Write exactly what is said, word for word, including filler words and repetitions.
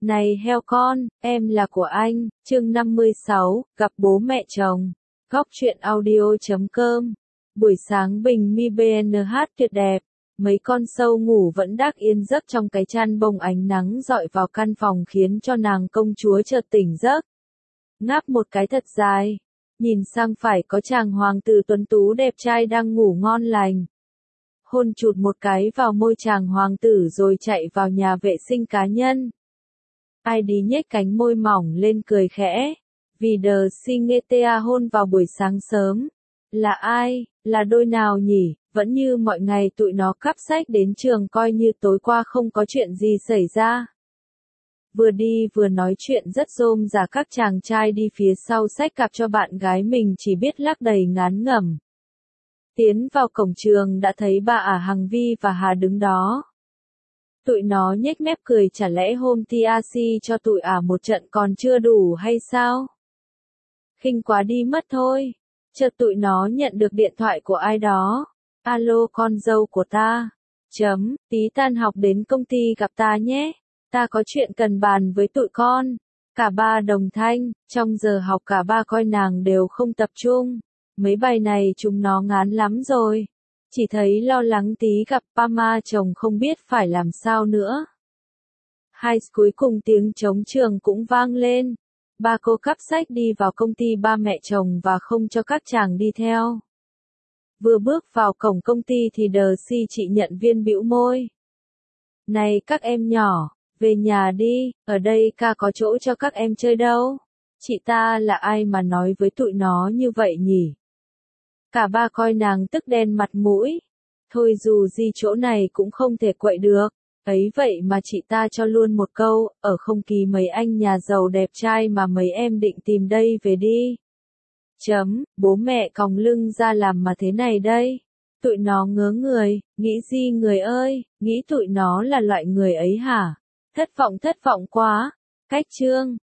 Này heo con, em là của anh, chương năm mươi sáu, gặp bố mẹ chồng. Góc truyện audio chấm com. Buổi sáng bình mi bê en hát tuyệt đẹp. Mấy con sâu ngủ vẫn đắc yên giấc trong cái chăn bông, ánh nắng dọi vào căn phòng khiến cho nàng công chúa chợt tỉnh giấc. Ngáp một cái thật dài, nhìn sang phải có chàng hoàng tử tuấn tú đẹp trai đang ngủ ngon lành. Hôn chụt một cái vào môi chàng hoàng tử rồi chạy vào nhà vệ sinh cá nhân. Ai đi nhếch cánh môi mỏng lên cười khẽ. Vì đờ si nghe tea hôn vào buổi sáng sớm. Là ai, là đôi nào nhỉ? Vẫn như mọi ngày tụi nó cắp sách đến trường coi như tối qua không có chuyện gì xảy ra. Vừa đi vừa nói chuyện rất rôm rả, các chàng trai đi phía sau xách cặp cho bạn gái mình chỉ biết lắc đầy ngán ngẩm. Tiến vào cổng trường đã thấy bà ả Hằng Vi và Hà đứng đó. Tụi nó nhếch mép cười, chả lẽ hôm tê rờ xê cho tụi ả một trận còn chưa đủ hay sao? Khinh quá đi mất thôi. Chợt tụi nó nhận được điện thoại của ai đó. Alo con dâu của ta. Chấm, tí tan học đến công ty gặp ta nhé. Ta có chuyện cần bàn với tụi con. Cả ba đồng thanh, trong giờ học cả ba coi nàng đều không tập trung. Mấy bài này chúng nó ngán lắm rồi. Chỉ thấy lo lắng tí gặp Pama chồng không biết phải làm sao nữa. Hai cuối cùng tiếng trống trường cũng vang lên. Ba cô cắp sách đi vào công ty ba mẹ chồng và không cho các chàng đi theo. Vừa bước vào cổng công ty thì đờ si chị nhận viên bĩu môi. Này các em nhỏ, về nhà đi, ở đây ca có chỗ cho các em chơi đâu. Chị ta là ai mà nói với tụi nó như vậy nhỉ? Cả ba coi nàng tức đen mặt mũi. Thôi dù gì chỗ này cũng không thể quậy được. Ấy vậy mà chị ta cho luôn một câu, ở không ký mấy anh nhà giàu đẹp trai mà mấy em định tìm đây về đi. Chấm, bố mẹ còng lưng ra làm mà thế này đây. Tụi nó ngớ người, nghĩ gì người ơi, nghĩ tụi nó là loại người ấy hả? Thất vọng thất vọng quá. Cách chương.